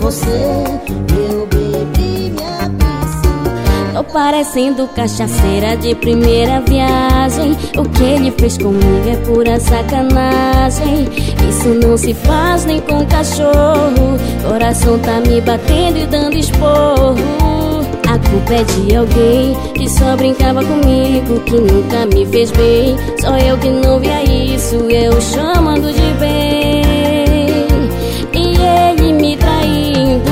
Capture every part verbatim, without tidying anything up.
você, eu bebi minha piscina. Tô parecendo cachaceira de primeira viagem. O que ele fez comigo é pura sacanagem. Isso não se faz nem com cachorro. Coração tá me batendo e dando esporro. A culpa é de alguém que só brincava comigo, que nunca me fez bem. Só eu que não via isso, eu chamando de bem, e ele me traindo.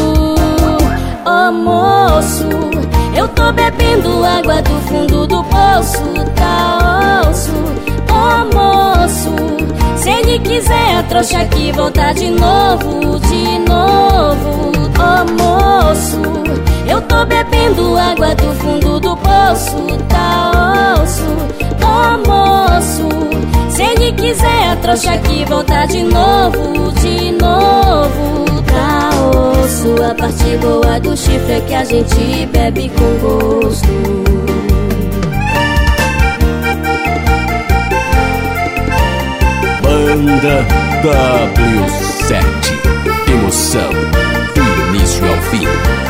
Oh moço, eu tô bebendo água do fundo do poço, tá osso. Oh moço, se ele quiser a trouxa aqui voltar de novo, de novo. Oh moço, eu tô bebendo água do fundo do poço, tá osso. Oh moço, se ele quiser a trouxa aqui voltar de novo, de novo. Tá osso, a parte boa do chifre é que a gente bebe com gosto. Banda W sete, emoção do início ao fim.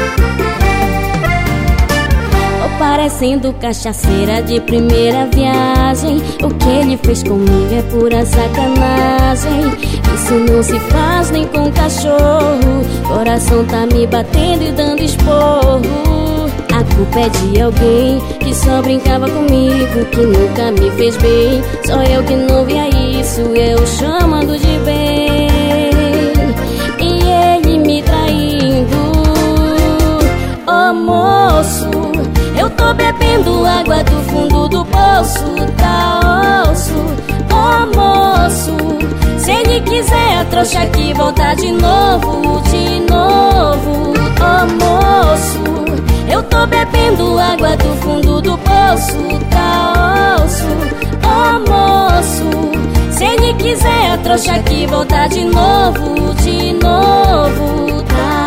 Tô parecendo cachaceira de primeira viagem. O que ele fez comigo é pura sacanagem. Isso não se faz nem com cachorro. Coração tá me batendo e dando esporro. A culpa é de alguém que só brincava comigo, que nunca me fez bem. Só eu que não via isso, eu chamando de bem, e ele me traindo. Oh moço, eu tô bebendo água do fundo do poço, tá osso. Oh moço, se ele quiser a trouxa aqui voltar de novo, de novo. Oh moço, eu tô bebendo água do fundo do poço, tá osso. Oh moço, se ele quiser a trouxa aqui voltar de novo, de novo.